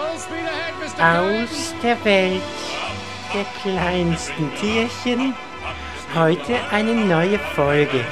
Aus der Welt der kleinsten Tierchen. Heute eine neue Folge.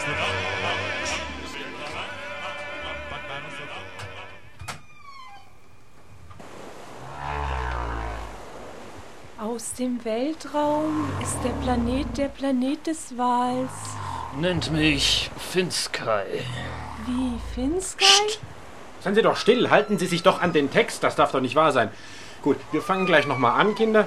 Aus dem Weltraum ist der Planet des Wals. Nennt mich Finsky. Wie, Finsky? Psst. Seien Sie doch still, halten Sie sich doch an den Text, das darf doch nicht wahr sein. Gut, wir fangen gleich nochmal an, Kinder.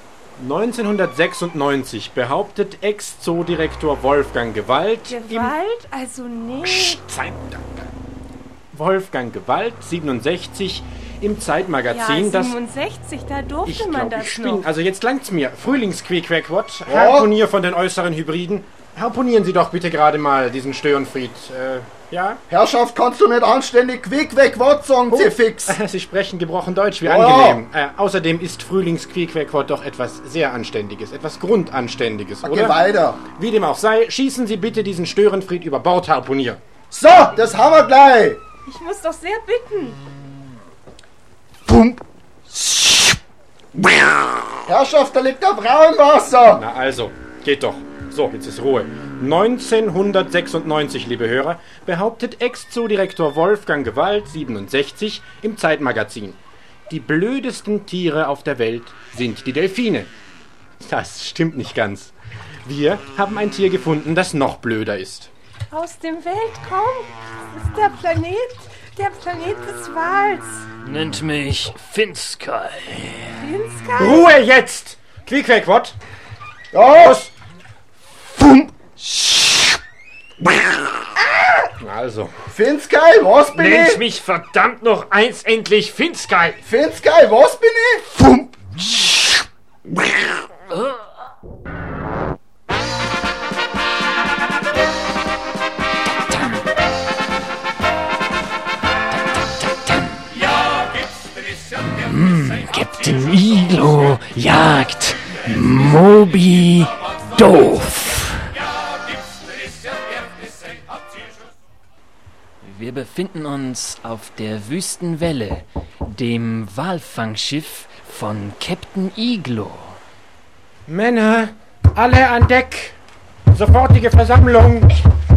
1996 behauptet Ex-Zoodirektor Wolfgang Gewalt... Gewalt? Also nee. Psst, sein Dank. Wolfgang Gewalt, 67, im Zeitmagazin, ja, 67, da durfte man das noch. Also jetzt langt's mir. Frühlingsquequequot, Harpunier von den äußeren Hybriden. Harponieren Sie doch bitte gerade mal diesen Störenfried. Ja? Herrschaft, kannst du nicht anständig Quiek-Queck-Wort sagen, fix. Sie sprechen gebrochen Deutsch, wie angenehm. Außerdem ist Frühlingsquequequot doch etwas sehr Anständiges, etwas Grundanständiges, oder? Geh weiter. Wie dem auch sei, schießen Sie bitte diesen Störenfried über Bord, Harpunier. So, das haben wir gleich. Ich muss doch sehr bitten. Pump. Herrschaft, da liegt der Frau im Wasser. Na also, geht doch. So, jetzt ist Ruhe. 1996, liebe Hörer, behauptet Ex-Zoodirektor Wolfgang Gewalt, 67, im Zeitmagazin: Die blödesten Tiere auf der Welt sind die Delfine. Das stimmt nicht ganz. Wir haben ein Tier gefunden, das noch blöder ist. Aus dem Weltraum ist der Planet des Wals. Nennt mich Finsky. Finsky? Ruhe jetzt! Quequequot! Ja. Los! Also. Finsky, was bin Nennt ich? mich verdammt noch eins endlich Finsky. Finsky, was bin ich? Pump. Captain Iglo jagt Moby Doof. Wir befinden uns auf der Wüstenwelle, dem Walfangschiff von Captain Iglo. Männer, alle an Deck! Sofortige Versammlung!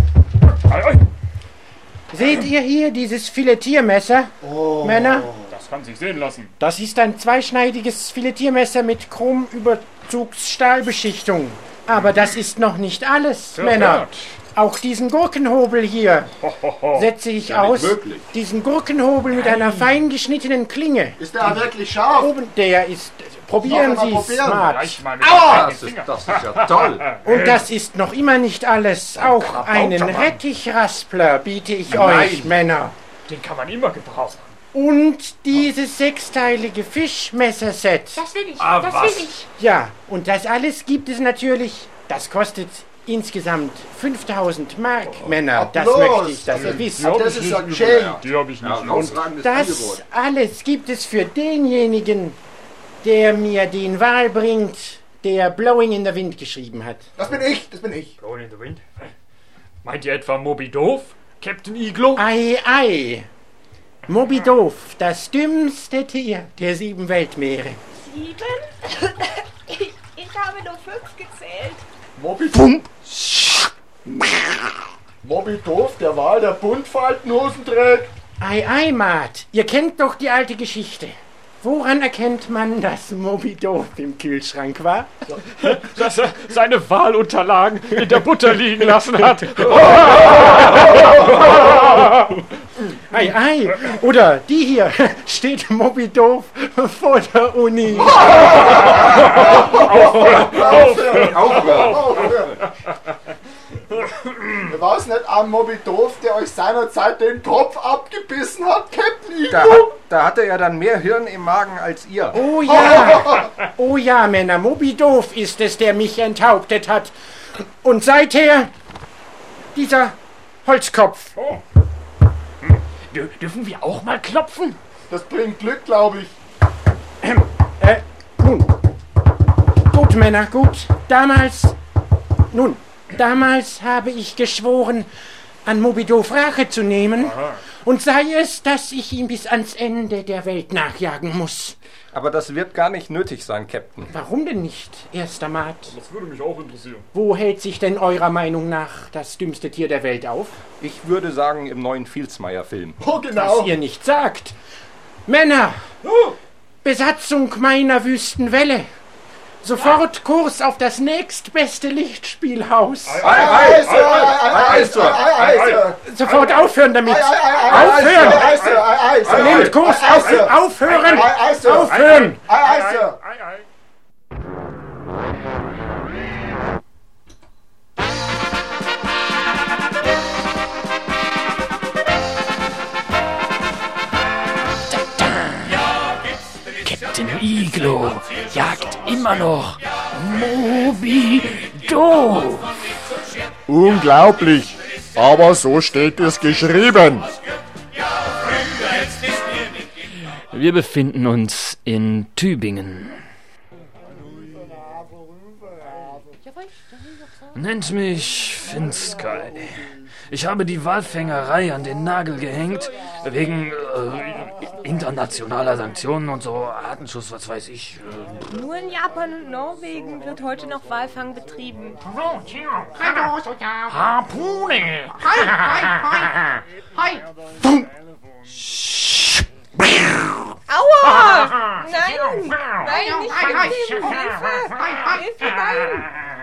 Seht ihr hier dieses Filetiermesser? Männer? Das kann sich sehen lassen. Das ist ein zweischneidiges Filetiermesser mit Chromüberzugsstahlbeschichtung. Aber das ist noch nicht alles, Männer. Auch diesen Gurkenhobel hier setze ich aus. Diesen Gurkenhobel mit einer fein geschnittenen Klinge. Ist der wirklich scharf? Oben, der ist... Probieren Sie es, Smart. Das ist ja toll. Und das ist noch immer nicht alles. Auch einen Rettichraspler biete ich euch, Männer. Den kann man immer gebrauchen. Und dieses sechsteilige Fischmesserset. Das will ich, das will ich. Ja, und das alles gibt es natürlich. Das kostet insgesamt 5000 Mark, Männer. Das möchte ich, dass ihr wisst. Das ist ja schön. Die habe ich nicht. Und das alles gibt es für denjenigen, der mir den Wal bringt, der Blowing in the Wind geschrieben hat. Das bin ich. Blowing in the Wind? Meint ihr etwa Moby Doof? Captain Iglo? Ei, ei. Moby Doof, das dümmste Tier der 7 Weltmeere. 7? Ich habe nur 5 gezählt. Moby Doof, der Wal, der Buntfaltenhosen trägt. Ei, ei, Mart, ihr kennt doch die alte Geschichte. Woran erkennt man, dass Moby Doof im Kühlschrank war? Dass er seine Wahlunterlagen in der Butter liegen lassen hat. Ei, ei. Oder die hier. Steht Moby Doof vor der Uni. War es nicht am Moby Doof, der euch seinerzeit den Kopf abgebissen hat, Captain Iglo? Da hatte er dann mehr Hirn im Magen als ihr. Oh ja. Oh ja, Männer. Moby Doof ist es, der mich enthauptet hat. Und seither dieser Holzkopf. Dürfen wir auch mal klopfen? Das bringt Glück, glaube ich. Nun. Gut, Männer, gut. Damals habe ich geschworen, an Moby Doof Rache zu nehmen Und sei es, dass ich ihm bis ans Ende der Welt nachjagen muss. Aber das wird gar nicht nötig sein, Captain. Warum denn nicht, erster Mat? Das würde mich auch interessieren. Wo hält sich denn eurer Meinung nach das dümmste Tier der Welt auf? Ich würde sagen, im neuen Filzmeier-Film. Oh, genau. Was ihr nicht sagt. Männer! Besatzung meiner Wüstenwelle! Sofort Kurs auf das nächstbeste Lichtspielhaus! Sofort aufhören damit! Aufhören! Nehmt Kurs auf! Aufhören! Aufhören! Captain Iglo jagt immer noch Moby Doof. Unglaublich, aber so steht es geschrieben. Wir befinden uns in Tübingen. Nennt mich Finsky. Ich habe die Walfängerei an den Nagel gehängt, wegen internationaler Sanktionen und so, Artenschuss, was weiß ich. Nur in Japan und Norwegen wird heute noch Walfang betrieben. Harpune! Aua! Nein! Nein, nicht mitnehmen! Hilfe! Nein!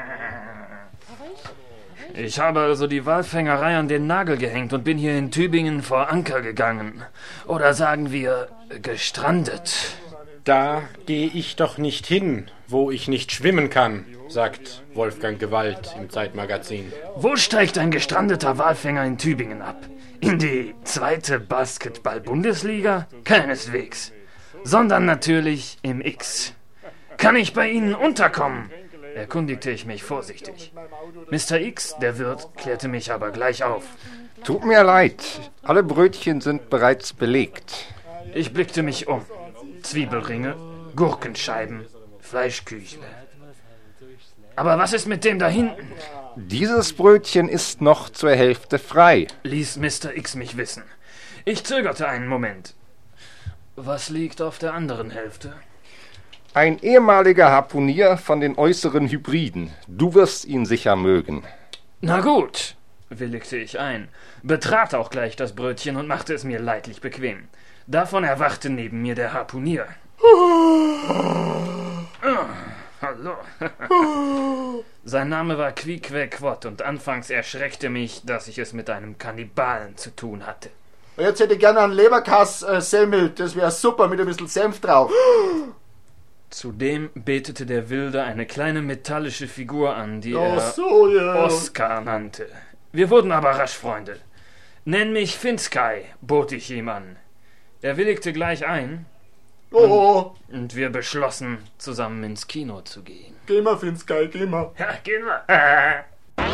Ich habe also die Walfängerei an den Nagel gehängt und bin hier in Tübingen vor Anker gegangen. Oder sagen wir, gestrandet. Da gehe ich doch nicht hin, wo ich nicht schwimmen kann, sagt Wolfgang Gewalt im Zeitmagazin. Wo steigt ein gestrandeter Walfänger in Tübingen ab? In die 2. Basketball-Bundesliga? Keineswegs. Sondern natürlich im X. Kann ich bei Ihnen unterkommen? Erkundigte ich mich vorsichtig. Mr. X, der Wirt, klärte mich aber gleich auf. Tut mir leid, alle Brötchen sind bereits belegt. Ich blickte mich um. Zwiebelringe, Gurkenscheiben, Fleischküchle. Aber was ist mit dem da hinten? Dieses Brötchen ist noch zur Hälfte frei. Ließ Mr. X mich wissen. Ich zögerte einen Moment. Was liegt auf der anderen Hälfte? Ein ehemaliger Harpunier von den äußeren Hybriden. Du wirst ihn sicher mögen. Na gut, willigte ich ein, betrat auch gleich das Brötchen und machte es mir leidlich bequem. Davon erwachte neben mir der Harpunier. Hallo. Sein Name war Quiequequot und anfangs erschreckte mich, dass ich es mit einem Kannibalen zu tun hatte. Jetzt hätte ich gerne einen Leberkass-Semmel, das wäre super, mit ein bisschen Senf drauf. Zudem betete der Wilde eine kleine metallische Figur an, die so, er Oskar nannte. Wir wurden aber rasch Freunde. Nenn mich Finsky, bot ich ihm an. Er willigte gleich ein. Und wir beschlossen, zusammen ins Kino zu gehen. Geh mal, Finsky, geh mal. Ja, gehen wir.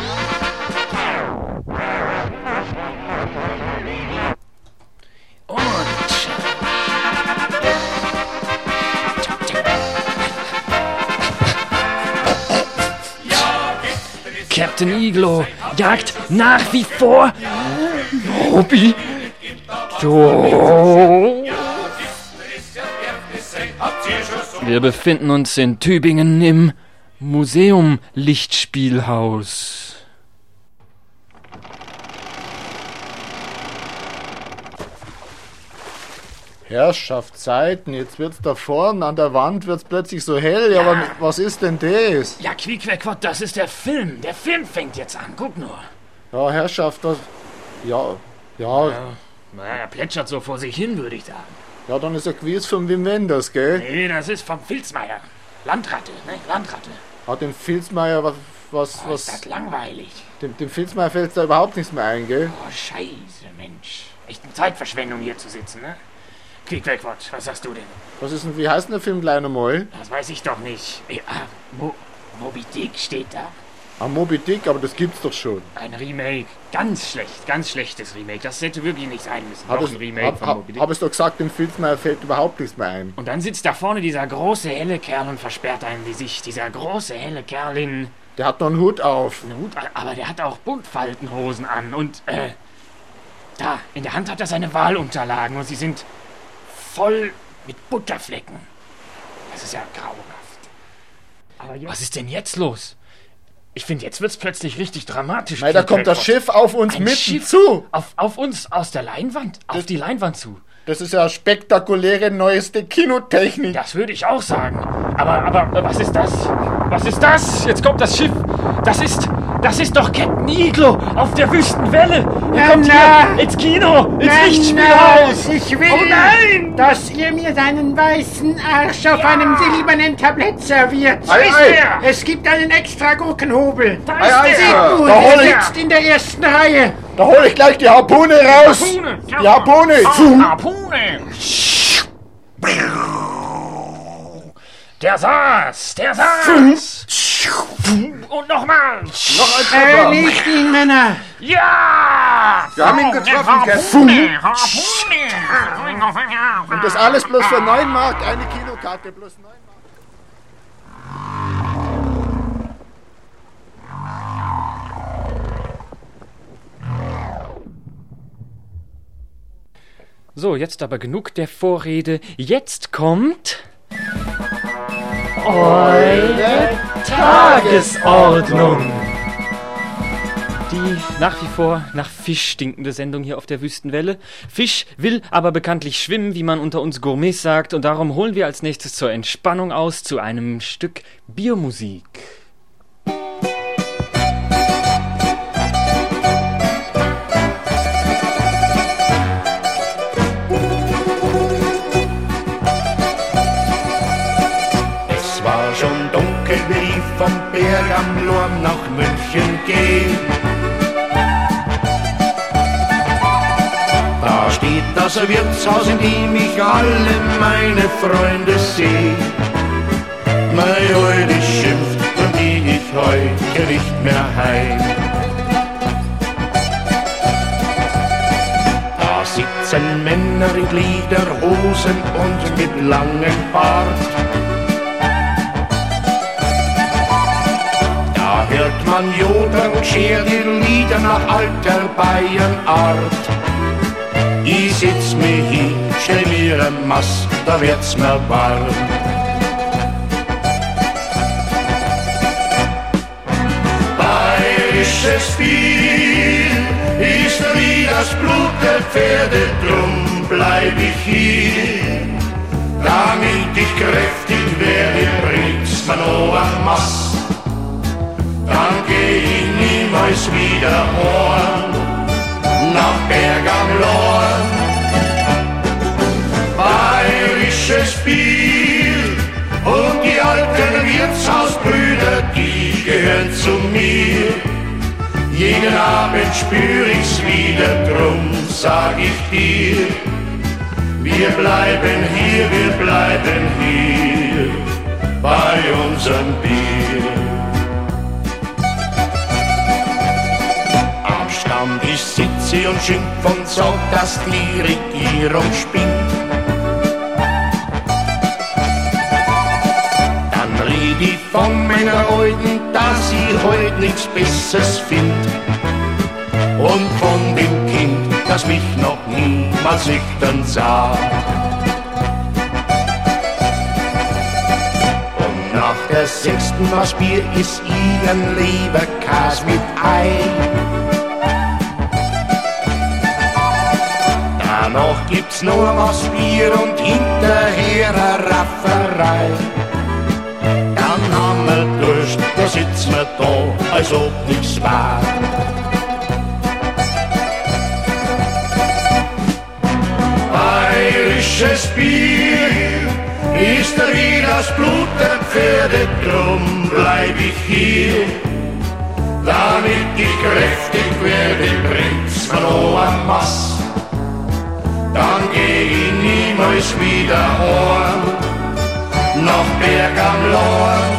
Captain Iglo jagt nach wie vor Moby Doof. Wir befinden uns in Tübingen im Museum Lichtspielhaus. Herrschaftszeiten, jetzt wird's da vorne an der Wand wird's plötzlich so hell. Ja, aber was ist denn das? Ja, Quiequequot, das ist der Film. Der Film fängt jetzt an, guck nur. Ja, Herrschaft, das... Ja. Er plätschert so vor sich hin, würde ich sagen. Ja, dann ist er gewiss von Wim Wenders, gell? Nee, das ist vom Filzmeier. Landratte, ne? Landratte. Hat dem Filzmeier was... Ist das langweilig. Dem Filzmeier fällt da überhaupt nichts mehr ein, gell? Oh, scheiße, Mensch. Echt eine Zeitverschwendung, hier zu sitzen, ne? Quiequequot, was sagst du denn? Was ist denn, wie heißt denn der Film gleich nochmal? Das weiß ich doch nicht. Moby Dick steht da. Ah, Moby Dick, aber das gibt's doch schon. Ein Remake. Ganz schlechtes Remake. Das hätte wirklich nicht sein müssen. Noch ein Remake von Moby Dick. Hab ich doch gesagt, dem Filzmeier fällt überhaupt nichts mehr ein. Und dann sitzt da vorne dieser große, helle Kerl und versperrt einem die Sicht. Dieser große, helle Kerl in... Der hat noch einen Hut auf. Einen Hut, aber der hat auch Buntfaltenhosen an und, Da, in der Hand hat er seine Wahlunterlagen und sie sind voll mit Butterflecken. Das ist ja grauenhaft. Aber was ist denn jetzt los? Ich finde, jetzt wird's plötzlich richtig dramatisch. Nein, da kommt das Schiff auf uns Ein mitten Schiff zu. Auf uns, aus der Leinwand, auf die Leinwand zu. Das ist ja spektakuläre neueste Kinotechnik. Das würde ich auch sagen. Aber was ist das? Was ist das? Jetzt kommt das Schiff. Das ist doch Captain Iglo auf der Wüstenwelle. Er kommt hier ins Kino, ins Lichtspielhaus. Ich will, Oh nein! dass ihr mir seinen weißen Arsch auf einem silbernen Tablett serviert. Ei, ei. Es gibt einen extra Gurkenhobel. Da Ei, ei, ist Sir. er. Und Da hol er ich- sitzt in der ersten Reihe. Da hole ich gleich die Harpune raus. Die Harpune. Harpune. Der saß. Und nochmal. Noch ein Treffer. Erlegt ihn, Männer. Ja! Wir haben ihn getroffen, Captain. Und das alles bloß für 9 Mark. Eine Kinokarte plus 9 Mark. So, jetzt aber genug der Vorrede. Jetzt kommt eure Tagesordnung. Die nach wie vor nach Fisch stinkende Sendung hier auf der Wüstenwelle. Fisch will aber bekanntlich schwimmen, wie man unter uns Gourmets sagt. Und darum holen wir als nächstes zur Entspannung aus zu einem Stück Biermusik. Es war schon dunkel, wie ich vom Berg am Lorm nach München geh. Da steht das Wirtshaus, in dem ich alle meine Freunde seh. Mein Leute schimpft und geh ich heute nicht mehr heim. Da sitzen Männer in Lederhosen und mit langem Bart. Da hört man Jodern und schert die Lieder nach alter Bayernart. Ich sitz mir hin, stell mir ein Mast, da wird's mir warm. Bayerisches Bier ist wie das Blut der Pferde, drum bleib ich hier. Damit ich kräftig werde, bringt's mir noch ein Mast. Dann geh ich niemals wieder heim nach Berg am Lorn. Bayerisches Bier und die alten Wirtshausbrüder, die gehören zu mir. Jeden Abend spür ich's wieder, drum sag ich dir, wir bleiben hier bei unserem Bier. Am Stand ich sitze und schimpf und sag, dass die Regierung spinnt. Dann red ich von meiner Alten, dass ich heut nichts Besseres find. Und von dem Kind, das mich noch niemals nüchtern sah. Und nach der 6. Maß Bier ist ihnen Leberkas mit Ei. Danach gibt's nur was Bier und hinterher eine Rafferei. Dann haben wir Durst, da sitzen wir da, als ob nichts war. Bayerisches Bier ist wie das Blut der Pferde, drum bleib ich hier. Damit ich kräftig werde, bringt's mir noch ein Mast. Dann geh ich niemals wieder heim nach Berg am Lorn.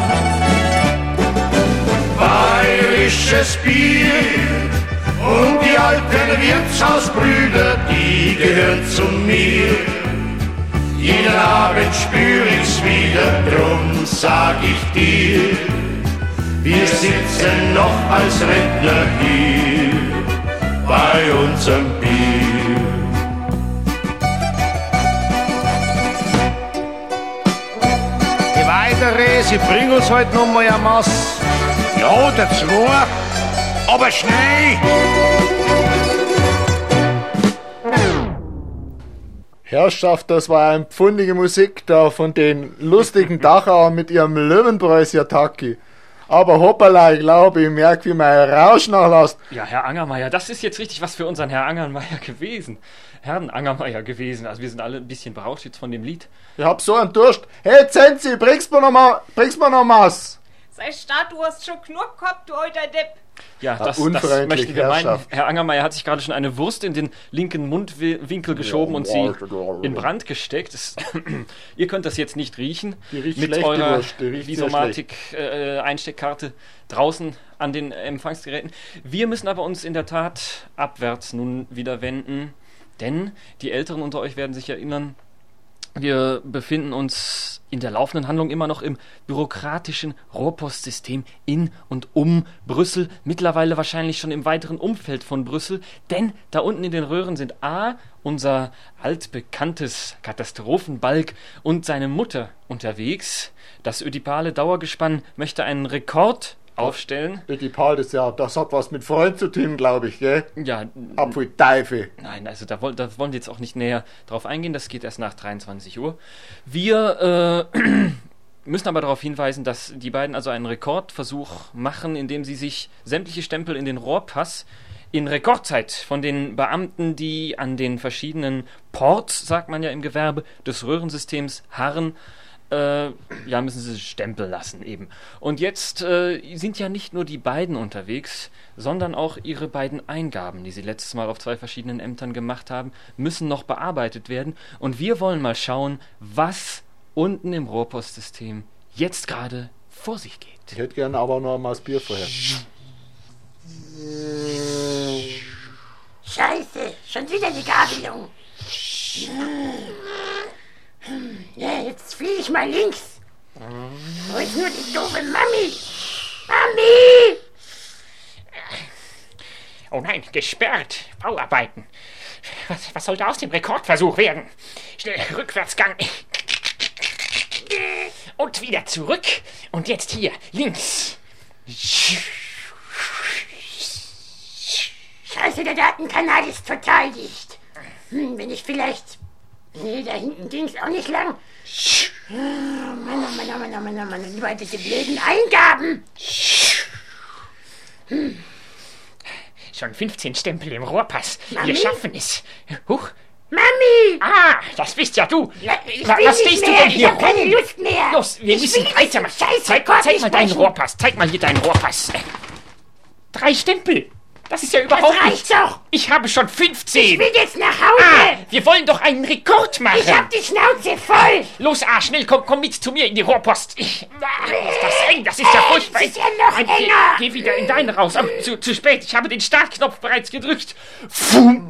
Bayerisches Bier und die alten Wirtshausbrüder, die gehören zu mir. Jeden Abend spür ich's wieder, drum sag ich dir, wir sitzen noch als Rentner hier bei unserem Bier. Die weitere, sie bringen uns heute noch mal ein Maß. Ja, der zwei, aber schnell! Herrschaft, das war eine pfundige Musik da von den lustigen Dachauern mit ihrem Löwenbräusi-Attacke. Aber hoppala, ich glaube, ich merke, wie mein Rausch nachlässt. Ja, Herr Angermeier, das ist jetzt richtig was für unseren Herrn Angermeier gewesen. Herrn Angermeier gewesen. Also wir sind alle ein bisschen berauscht jetzt von dem Lied. Ich hab so einen Durst. Hey, Zenzi, bringst mir noch was? Sei stark, du hast schon genug gehabt, du alter Depp. Ja, das unveränderlich, möchten wir meinen. Herrschaft. Herr Angermeier hat sich gerade schon eine Wurst in den linken Mundwinkel geschoben und sie in Brand gesteckt. Ihr könnt das jetzt nicht riechen. Die riecht mit schlecht, eurer die Wurst. Die riecht sehr Visomatik-Einsteckkarte draußen an den Empfangsgeräten. Wir müssen aber uns in der Tat abwärts nun wieder wenden, denn die Älteren unter euch werden sich erinnern, wir befinden uns in der laufenden Handlung immer noch im bürokratischen Rohrpostsystem in und um Brüssel, mittlerweile wahrscheinlich schon im weiteren Umfeld von Brüssel, denn da unten in den Röhren sind A, unser altbekanntes Katastrophenbalg und seine Mutter unterwegs. Das ödipale Dauergespann möchte einen Rekord aufstellen. Ödipal, das hat was mit Freund zu tun, glaube ich, gell? Ja, Apfelteufel. nein, also da wollen wir jetzt auch nicht näher drauf eingehen, das geht erst nach 23 Uhr. Wir müssen aber darauf hinweisen, dass die beiden also einen Rekordversuch machen, indem sie sich sämtliche Stempel in den Rohrpass in Rekordzeit von den Beamten, die an den verschiedenen Ports, sagt man ja im Gewerbe, des Röhrensystems harren, müssen sie Stempel lassen eben. Und jetzt sind ja nicht nur die beiden unterwegs, sondern auch ihre beiden Eingaben, die sie letztes Mal auf 2 verschiedenen Ämtern gemacht haben, müssen noch bearbeitet werden. Und wir wollen mal schauen, was unten im Rohrpostsystem jetzt gerade vor sich geht. Ich hätte gerne aber noch mal das Bier vorher. Scheiße, schon wieder die Gabelung. Ja, jetzt fliege ich mal links. Wo ist nur die doofe Mami? Mami! Oh nein, gesperrt. Bauarbeiten. Was sollte aus dem Rekordversuch werden? Schnell, Rückwärtsgang. Und wieder zurück. Und jetzt hier, links. Scheiße, der Datenkanal ist total dicht. Wenn ich vielleicht... Nee, da hinten ging's auch nicht lang. Mann, über diese blöden Eingaben. Schon 15 Stempel im Rohrpass. Mami? Wir schaffen es. Huch. Mami! Ah, das bist ja du. Ich Was will nicht stehst du mehr. denn hier Ich hab keine rum? Lust mehr. Los, wir müssen weitermachen. Zeig mal deinen Rohrpass. Zeig mal hier deinen Rohrpass. 3 Stempel. Das ist ja überhaupt reicht nichts. doch. Ich habe schon 15. Ich will jetzt nach Hause. Wir wollen doch einen Rekord machen. Ich hab die Schnauze voll. Los, schnell, komm mit zu mir in die Rohrpost. Ist das eng? Das ist ja furchtbar. Das ist ja noch enger. Geh wieder in deine raus. Oh, zu spät, ich habe den Startknopf bereits gedrückt. Fum.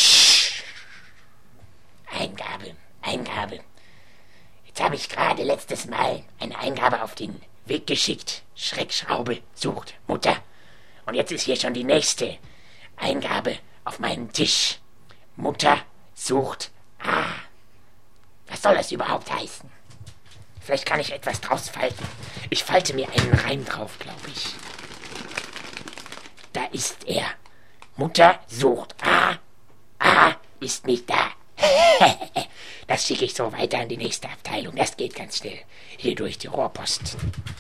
Eingabe. Jetzt habe ich gerade letztes Mal eine Eingabe auf den Weg geschickt. Schreckschraube sucht Mutter. Und jetzt ist hier schon die nächste Eingabe auf meinem Tisch. Mutter sucht A. Was soll das überhaupt heißen? Vielleicht kann ich etwas draus falten. Ich falte mir einen Reim drauf, glaube ich. Da ist er. Mutter sucht A. A ist nicht da. Das schicke ich so weiter an die nächste Abteilung. Das geht ganz schnell. Hier durch die Rohrpost.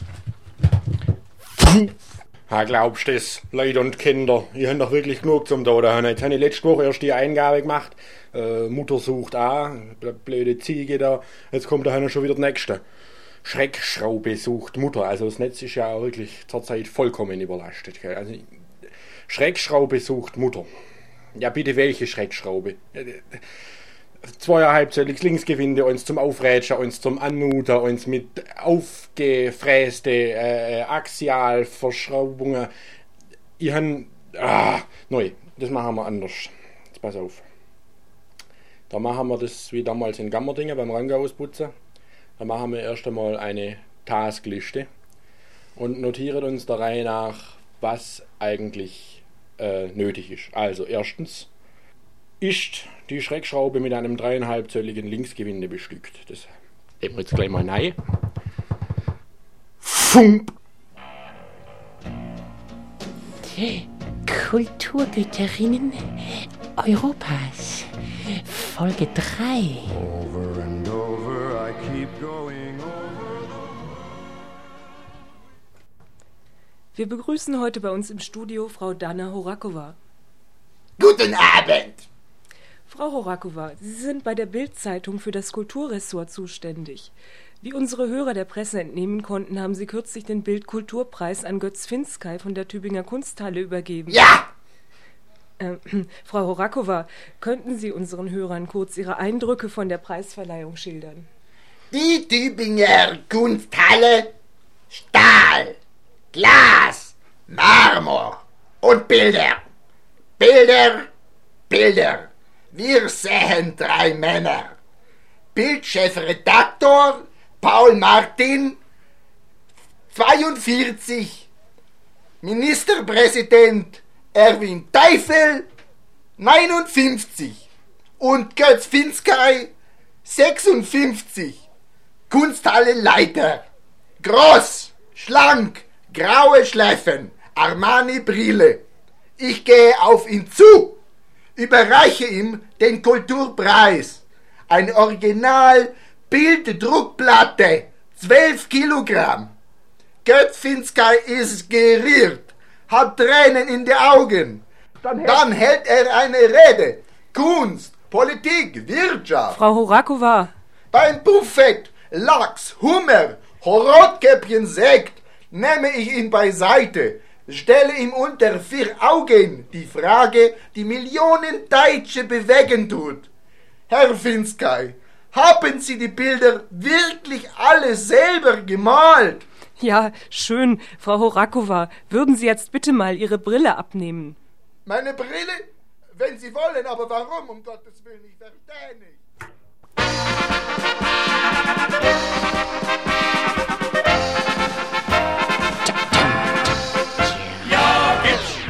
Ha, glaubst du das, Leute und Kinder? Ihr habt doch wirklich genug zum Tod. Jetzt habe ich letzte Woche erst die Eingabe gemacht. Mutter sucht A, blöde Ziege da. Jetzt kommt da schon wieder der nächste. Schreckschraube sucht Mutter. Also das Netz ist ja auch wirklich zurzeit vollkommen überlastet. Gell? Also, Schreckschraube sucht Mutter. Ja, bitte welche Schreckschraube? 2,5-zölliges Linksgewinde, uns zum Aufrätschen, uns zum Annuten, uns mit aufgefräste Axialverschraubungen. Ich habe... neu, das machen wir anders. Jetzt pass auf. Da machen wir das wie damals in Gammerdingen beim Rangauputzen. Da machen wir erst einmal eine Taskliste und notieren uns der Reihe nach, was eigentlich nötig ist. Also erstens ist die Schreckschraube mit einem 3,5-zölligen Linksgewinde bestückt. Das nehmen wir jetzt gleich mal rein. Fump! Kulturgüterinnen Europas, Folge 3. Over and over, I keep going over. Wir begrüßen heute bei uns im Studio Frau Dana Horakova. Guten Abend! Frau Horakova, Sie sind bei der Bild-Zeitung für das Kulturressort zuständig. Wie unsere Hörer der Presse entnehmen konnten, haben Sie kürzlich den Bild-Kulturpreis an Götz Finskay von der Tübinger Kunsthalle übergeben. Ja! Frau Horakova, könnten Sie unseren Hörern kurz Ihre Eindrücke von der Preisverleihung schildern? Die Tübinger Kunsthalle, Stahl, Glas, Marmor und Bilder. Bilder, Bilder. Wir sehen 3 Männer. Bildchefredaktor Paul Martin, 42. Ministerpräsident Erwin Teifel, 59. Und Götz Finskay, 56. Kunsthalle Leiter. Groß, schlank, graue Schläfen, Armani-Brille. Ich gehe auf ihn zu, überreiche ihm den Kulturpreis. Ein Original-Bilddruckplatte, 12 Kilogramm. Götz Finskay ist gerührt, hat Tränen in den Augen. Dann hält er eine Rede. Kunst, Politik, Wirtschaft. Frau Horakova. Beim Buffet, Lachs, Hummer, Rotkäppchen, Sekt, nehme ich ihn beiseite, stelle ihm unter 4 Augen die Frage, die Millionen Deutsche bewegen tut. Herr Finskay, haben Sie die Bilder wirklich alle selber gemalt? Ja, schön. Frau Horakova, würden Sie jetzt bitte mal Ihre Brille abnehmen? Meine Brille? Wenn Sie wollen, aber warum, um Gottes Willen, ich verstehe nicht. Ja, gibt's.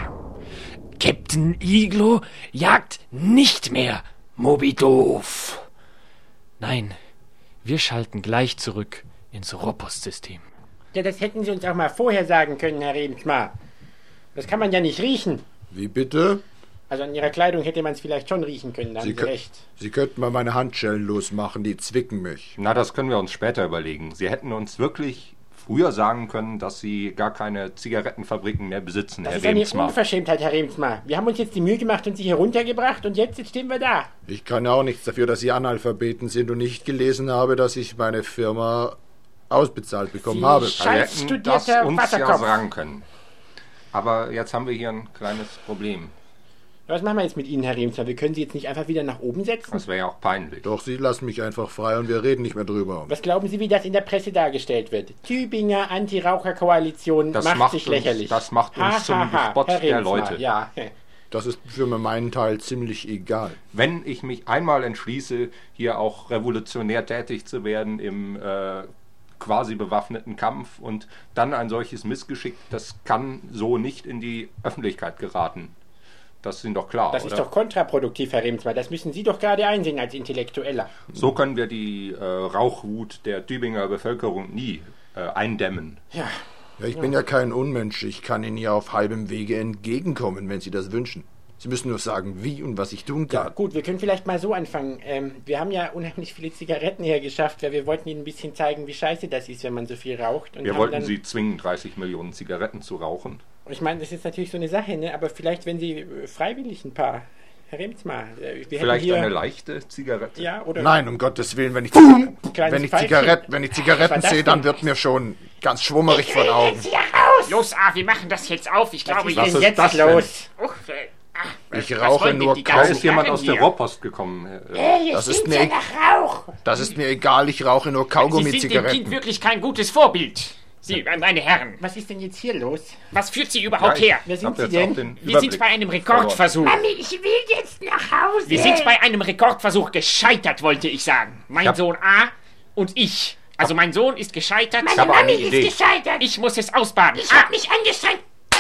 Captain Iglo jagt nicht mehr Moby Doof. Nein, wir schalten gleich zurück ins Rohrpostsystem. Ja, das hätten Sie uns auch mal vorher sagen können, Herr Remsmar. Das kann man ja nicht riechen. Wie bitte? Also an Ihrer Kleidung hätte man es vielleicht schon riechen können, da haben Sie recht. Sie könnten mal meine Handschellen losmachen, die zwicken mich. Na, das können wir uns später überlegen. Sie hätten uns wirklich früher sagen können, dass Sie gar keine Zigarettenfabriken mehr besitzen, Das Herr ist eine Remsmar. Unverschämtheit, Herr Remsmar. Wir haben uns jetzt die Mühe gemacht und Sie hier runtergebracht und jetzt stehen wir da. Ich kann auch nichts dafür, dass Sie Analphabeten sind und nicht gelesen habe, dass ich meine Firma ausbezahlt bekommen habe. Wir hätten das uns ja sagen können. Aber jetzt haben wir hier ein kleines Problem. Was machen wir jetzt mit Ihnen, Herr Remsmar? Wir können Sie jetzt nicht einfach wieder nach oben setzen? Das wäre ja auch peinlich. Doch, Sie lassen mich einfach frei und wir reden nicht mehr drüber. Was glauben Sie, wie das in der Presse dargestellt wird? Tübinger Anti-Raucher-Koalition macht sich lächerlich. Das macht uns zum Gespott der Leute. Ja. Das ist für meinen Teil ziemlich egal. Wenn ich mich einmal entschließe, hier auch revolutionär tätig zu werden im quasi bewaffneten Kampf und dann ein solches Missgeschick, das kann so nicht in die Öffentlichkeit geraten. Das ist Ihnen doch klar, Das oder? ist doch kontraproduktiv, Herr Remsmar. Das müssen Sie doch gerade einsehen als Intellektueller. So können wir die Rauchwut der Tübinger Bevölkerung nie eindämmen. Ja, ich bin ja kein Unmensch. Ich kann Ihnen ja auf halbem Wege entgegenkommen, wenn Sie das wünschen. Sie müssen nur sagen, wie und was ich tun kann. Ja, gut, wir können vielleicht mal so anfangen. Wir haben ja unheimlich viele Zigaretten hergeschafft, weil wir wollten Ihnen ein bisschen zeigen, wie scheiße das ist, wenn man so viel raucht. Und wir haben wollten dann, Sie zwingen, 30 Millionen Zigaretten zu rauchen. Ich meine, das ist natürlich so eine Sache, ne? Aber vielleicht, wenn Sie freiwillig ein paar, Herr Remsmar, vielleicht hier eine leichte Zigarette? Ja, oder? Nein, um Gottes Willen, wenn ich Zigaretten sehe, dann wird mir schon ganz schwummerig vor den Augen. Los, wir machen das jetzt auf. Ich glaube, was ist jetzt los? Ich rauche nur Da ist jemand aus der Rohrpost gekommen. Das ist mir egal, ich rauche nur Sie sind dem Kaugummi-Zigaretten. Kind wirklich kein gutes Vorbild. Sie, meine Herren. Was ist denn jetzt hier los? Was führt Sie überhaupt her? Wer sind Sie denn? Wir sind bei einem Rekordversuch. Mami, ich will jetzt nach Hause. Wir sind bei einem Rekordversuch gescheitert, wollte ich sagen. Mein Sohn A und ich. Also mein Sohn ist gescheitert. Meine Mami ist gescheitert. Ich muss es ausbaden. Ich hab mich angestrengt.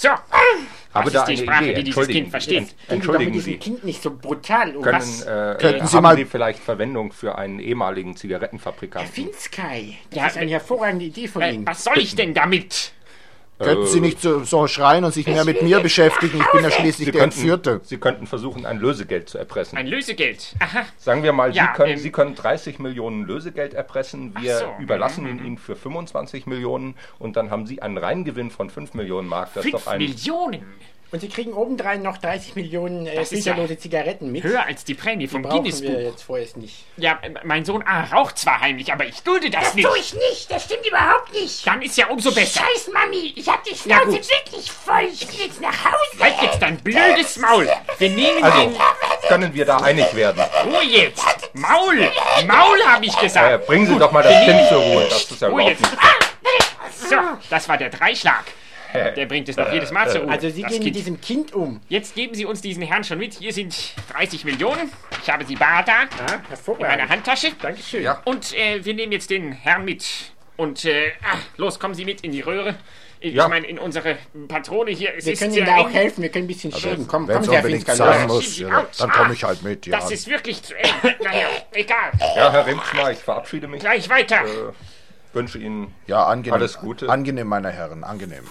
So. Habe Was da ist die eine Sprache, Idee. die dieses Kind versteht? Entschuldigen Sie. Kind nicht so brutal um. Könnten Sie haben mal- Sie vielleicht Verwendung für einen ehemaligen Zigarettenfabrikant? Finsky, das Ja, ist eine hervorragende Idee von Ihnen. Was soll ich denn damit? Könnten Sie nicht so schreien und sich mehr mit mir beschäftigen? Ich bin ja schließlich der Entführte. Sie könnten versuchen, ein Lösegeld zu erpressen. Ein Lösegeld. Aha. Sagen wir mal, Ja, Sie können 30 Millionen Lösegeld erpressen. Wir Ach so. überlassen Ihnen für 25 Millionen und dann haben Sie einen Reingewinn von 5 Millionen Mark. Das ist 5 doch ein Millionen. Und Sie kriegen obendrein noch 30 Millionen Das ist ja filterlose Zigaretten mit. Höher als die Prämie vom brauchen wir Guinness-Buch. jetzt vorerst nicht. Ja, mein Sohn raucht zwar heimlich, aber ich dulde das nicht. tue ich nicht, das stimmt überhaupt nicht. Dann ist ja umso besser. Scheiß Mami, ich hab die Ja, Schnauze gut. wirklich voll. Ich will jetzt nach Hause. Halt jetzt dein blödes Maul. Wir nehmen Also, den... können wir da einig werden? Ruhe jetzt. Maul. Maul, habe ich gesagt. Bringen Sie doch mal das Kind zur Ruhe. Das ist ja Ruhe überhaupt jetzt. nicht. So, das war der Dreischlag. Der bringt es doch jedes Mal zur Ruhe. Also Sie das gehen mit Kind. diesem Kind um. Jetzt geben Sie uns diesen Herrn schon mit. Hier sind 30 Millionen. Ich habe sie bar da. Ah, In hervorragend. meiner Handtasche. Dankeschön. Ja. Und wir nehmen jetzt den Herrn mit. Und los, kommen Sie mit in die Röhre. Ich Ja. meine, in unsere Patrone hier. Es Wir ist können sehr Ihnen da auch eng. helfen, wir können ein bisschen schieben. Komm, Wenn kommen es Sie, Herr unbedingt Finsky. sein los. muss, ja, dann komme ich halt mit. Ja. Das ist wirklich zu eng. Naja, egal. Ja, Herr Remsmar, ich verabschiede mich. Gleich weiter. Wünsche Ihnen Ja, angenehm. Alles Gute. Angenehm, meine Herren, angenehm.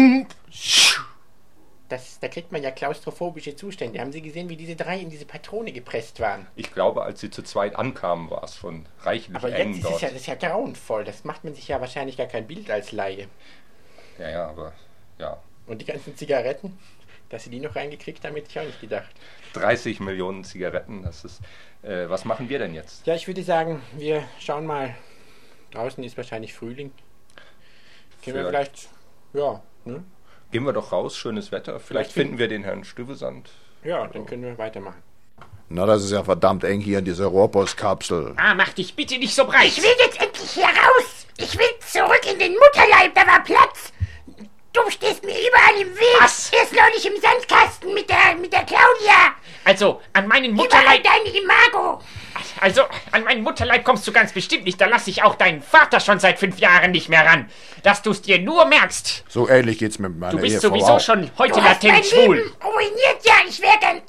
Da kriegt man ja klaustrophobische Zustände. Haben Sie gesehen, wie diese drei in diese Patrone gepresst waren? Ich glaube, als Sie zu zweit ankamen, war es schon reichlich Aber eng jetzt ist dort. das ist ja grauenvoll. Das macht man sich ja wahrscheinlich gar kein Bild als Laie. Ja, aber ja. Und die ganzen Zigaretten, dass Sie die noch reingekriegt haben, hätte ich auch nicht gedacht. 30 Millionen Zigaretten, das ist... was machen wir denn jetzt? Ja, ich würde sagen, wir schauen mal. Draußen ist wahrscheinlich Frühling. Können wir vielleicht... Ja, ne? Gehen wir doch raus, schönes Wetter. Vielleicht finden wir den Herrn Stüvesand. Ja, dann können wir weitermachen. Na, das ist ja verdammt eng hier in dieser Rohrpostkapsel. Mach dich bitte nicht so breit. Ich will jetzt endlich hier raus. Ich will zurück in den Mutterleib, da war Platz. Du stehst mir überall im Weg. Was? Erst neulich im Sandkasten mit der Claudia. Also, an meinen Überall Mutterleib... deine Imago. Also, an meinen Mutterleib kommst du ganz bestimmt nicht. Da lasse ich auch deinen Vater schon seit 5 Jahren nicht mehr ran. Dass du es dir nur merkst. So ähnlich geht's mit meiner Du bist Ehefrau sowieso auch. schon heute Du hast mein latent schwul. Leben ruiniert, ja. Ich wäre gern...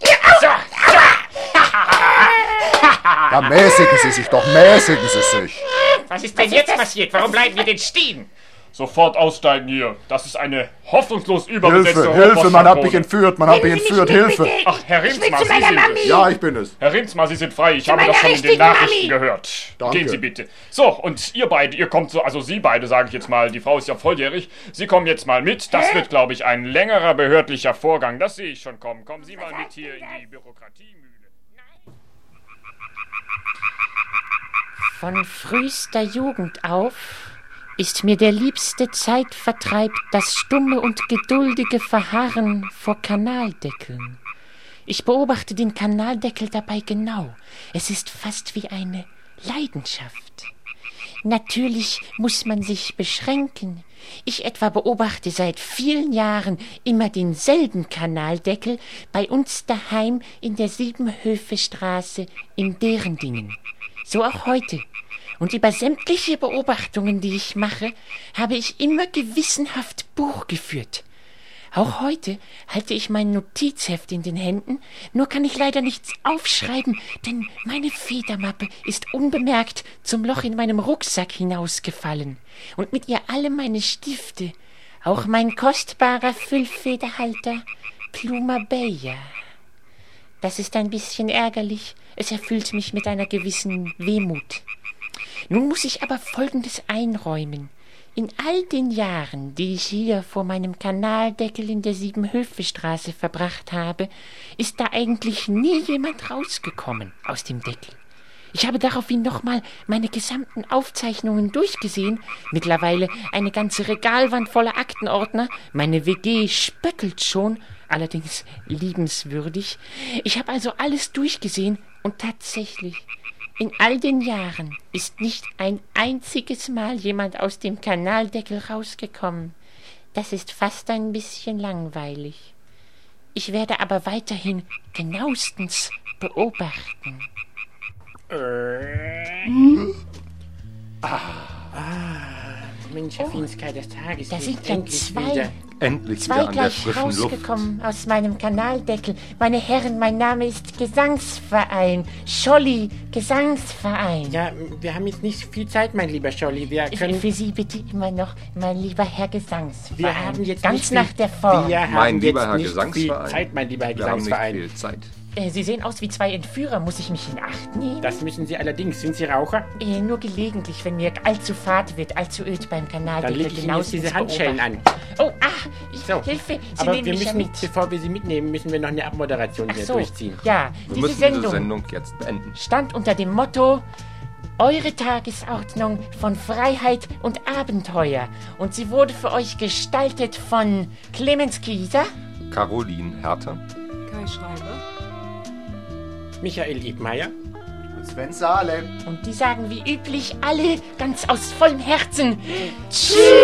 Ja, mäßigen Sie sich doch, mäßigen Sie sich. Was ist denn jetzt passiert? Warum bleiben wir denn stehen? Sofort aussteigen hier. Das ist eine hoffnungslos überbesetzte Hilfe, man hat mich Rohrpostpatrone. entführt, man hat mich Nehmen Sie entführt, mich mit, Hilfe. bitte. Ach, Herr Ich will Rinsmar, zu Sie meiner sind Mami. es. Ja, ich bin es. Herr Rinsmar, Sie sind frei. Ich habe meiner das schon in den richtigen Nachrichten Mami. gehört. Danke. Gehen Sie bitte. So, und ihr beide, ihr kommt so, also Sie beide, sage ich jetzt mal, die Frau ist ja volljährig. Sie kommen jetzt mal mit. Das wird, glaube ich, ein längerer behördlicher Vorgang. Das sehe ich schon kommen. Kommen Sie mal mit hier in die Bürokratiemühle. Von frühester Jugend auf ist mir der liebste Zeitvertreib das stumme und geduldige Verharren vor Kanaldeckeln. Ich beobachte den Kanaldeckel dabei genau. Es ist fast wie eine Leidenschaft. Natürlich muss man sich beschränken. Ich etwa beobachte seit vielen Jahren immer denselben Kanaldeckel bei uns daheim in der Siebenhöfestraße in Derendingen. So auch heute. Und über sämtliche Beobachtungen, die ich mache, habe ich immer gewissenhaft Buch geführt. Auch heute halte ich mein Notizheft in den Händen, nur kann ich leider nichts aufschreiben, denn meine Federmappe ist unbemerkt zum Loch in meinem Rucksack hinausgefallen und mit ihr alle meine Stifte, auch mein kostbarer Füllfederhalter Pluma Bayer. Das ist ein bisschen ärgerlich, es erfüllt mich mit einer gewissen Wehmut. Nun muss ich aber Folgendes einräumen. In all den Jahren, die ich hier vor meinem Kanaldeckel in der Siebenhöfestraße verbracht habe, ist da eigentlich nie jemand rausgekommen aus dem Deckel. Ich habe daraufhin nochmal meine gesamten Aufzeichnungen durchgesehen, mittlerweile eine ganze Regalwand voller Aktenordner, meine WG spöckelt schon, allerdings liebenswürdig. Ich habe also alles durchgesehen und tatsächlich, in all den Jahren ist nicht ein einziges Mal jemand aus dem Kanaldeckel rausgekommen. Das ist fast ein bisschen langweilig. Ich werde aber weiterhin genauestens beobachten. Mensch, Herr Finsky, das Tageslicht. Da sind ja endlich wieder. Endlich zwei wieder an der gleich frischen Luft. rausgekommen aus meinem Kanaldeckel. Meine Herren, mein Name ist Gesangsverein. Scholli Gesangsverein. Ja, wir haben jetzt nicht viel Zeit, mein lieber Scholli. Wir können... Für Sie bitte immer noch, mein lieber Herr Gesangsverein. Wir haben jetzt ganz nicht nach viel, der Form. Wir haben Mein lieber jetzt Herr nicht Gesangsverein. viel Zeit, mein lieber Herr Wir haben Gesangsverein. nicht viel Zeit. Sie sehen aus wie zwei Entführer. Muss ich mich in Acht nehmen? Das müssen Sie allerdings. Sind Sie Raucher? Nur gelegentlich, wenn mir allzu fad wird, allzu öd beim Kanal. Dann lege ich Ihnen jetzt diese Handschellen an. Oh, So. Hilfe, Sie Aber nehmen wir mich ja müssen, mit. bevor wir Sie mitnehmen, müssen wir noch eine Abmoderation hier so, durchziehen. Ja, Wir diese müssen Sendung diese Sendung jetzt beenden. stand unter dem Motto Eure Tagesordnung von Freiheit und Abenteuer. Und sie wurde für euch gestaltet von Clemens Kieser, Caroline Herter, Kai Schreiber, Michael Ibmeier und Sven Saale. und die sagen wie üblich alle ganz aus vollem Herzen Tschüss!